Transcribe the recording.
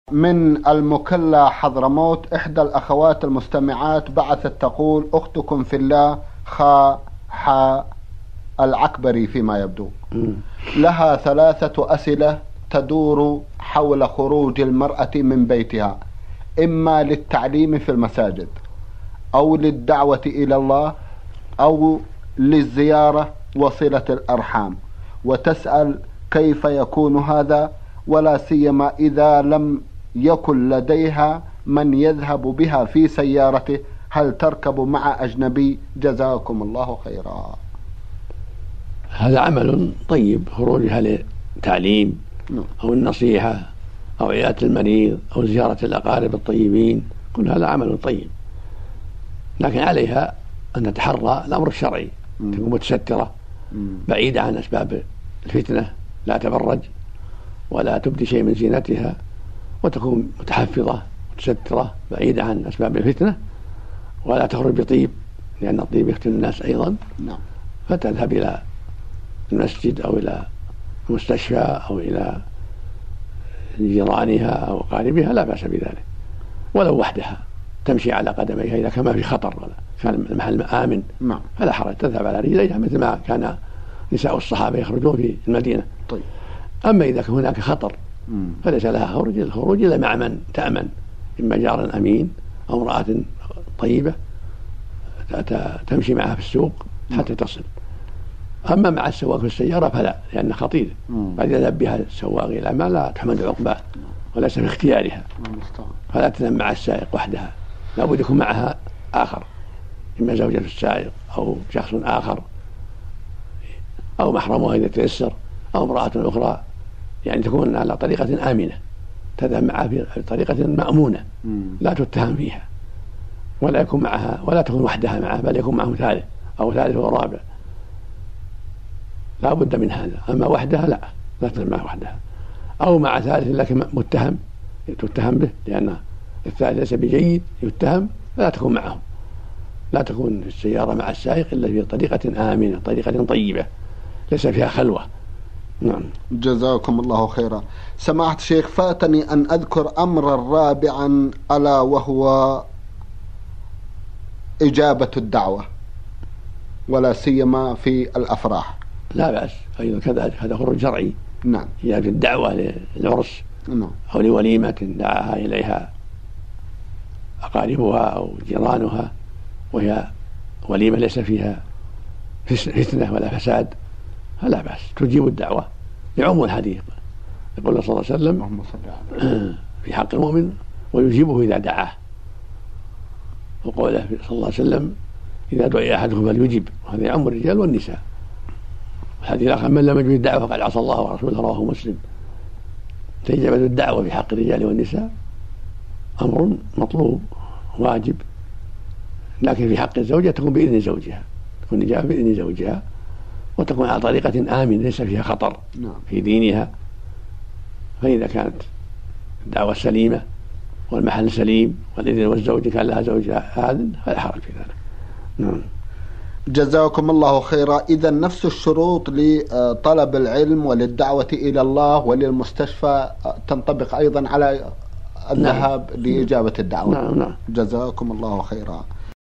من المكلا حضرموت، إحدى الأخوات المستمعات بعثت تقول: أختكم في الله العكبري فيما يبدو، لها 3 أسئلة تدور حول خروج المرأة من بيتها، إما للتعليم في المساجد أو للدعوة إلى الله أو للزيارة وصلة الأرحام، وتسأل كيف يكون هذا، ولا سيما إذا لم يكن لديها من يذهب بها في سيارته، هل تركب مع أجنبي؟ جزاكم الله خيرا. هذا عمل طيب، خروجها للتعليم أو النصيحة أو عيادة المريض أو زيارة الأقارب الطيبين، كل هذا عمل طيب، لكن عليها أن تتحرى الأمر الشرعي، تكون متسترة بعيدة عن أسباب الفتنة، لا تبرج ولا تبدي شيء من زينتها، وتكون متحفظة متسترة بعيدة عن أسباب الفتنة، ولا تخرج بطيب لأن الطيب يفتن الناس أيضا. فتذهب إلى المسجد أو إلى المستشفى أو إلى جيرانها أو قاربها، لا بأس بذلك، ولو وحدها تمشي على قدميها إذا كان في خطر ولا كان المحل آمن فلا حرج، تذهب على رجليها مثل ما كان نساء الصحابة يخرجون في المدينة. طيب. أما إذا كان هناك خطر فليس لها الخروج إلا مع من تأمن، إما جار أمين أو امرأة طيبة تمشي معها في السوق حتى تصل. أما مع السواق في السيارة فلا، لأنه خطير، قد يذهب بها السواق إلى ما لا تحمد عقباه وليس في اختيارها، فلا تذهب مع السائق وحدها، لا بد يكون معها آخر، إما زوجة السائق أو شخص آخر أو محرمها إذا تيسر أو امرأة أخرى، يعني تكون على طريقة آمنة، تذهب معها في طريقة مأمونة لا تتهم فيها، ولا يكون معها ولا تكون وحدها معها، بل يكون معه ثالث أو ثالث ورابع، لا بد من هذا. أما وحدها لا تذهب معها وحدها، أو مع ثالث لكن متهم تتهم به، لأن الثالث ليس بجيد يتهم، فلا تكون معه، لا تكون في السيارة مع السائق إلا في طريقة آمنة، طريقة طيبة ليس فيها خلوة. نعم. جزاكم الله خيرا. سماحة الشيخ، فاتني أن أذكر أمرا رابعا، ألا وهو إجابة الدعوة، ولا سيما في الأفراح. لا بأس أيضا كذلك، هذا خروج شرعي. نعم. إجابة الدعوة للعرس أو لوليمة دعاها إليها أقاربها أو جيرانها، وهي وليمة ليس فيها فتنة ولا فساد، فلا بأس، تجيب الدعوة لعموم الحديث. يقول صلى الله عليه وسلم في حق المؤمن: ويجيبه إذا دعاه. وقوله صلى الله عليه وسلم: إذا دعي أحدكم فليجب، وهذا يعم الرجال والنساء. الحديث الآخر: من لم يجب الدعوة فقد عصى الله ورسوله، رواه مسلم. فإجابة الدعوة في حق الرجال والنساء أمر مطلوب واجب، لكن في حق الزوجة تكون بإذن زوجها، تكون إجابة بإذن زوجها، وتكون على طريقة آمنة ليس فيها خطر في دينها. فإذا كانت الدعوة سليمة والمحل سليم والإذن والزوج كان لها زوج آذن فلا حرج في ذلك. نعم. جزاكم الله خيرا. إذا نفس الشروط لطلب العلم وللدعوة إلى الله وللمستشفى تنطبق أيضا على الذهاب لإجابة الدعوة. نعم. جزاكم الله خيرا.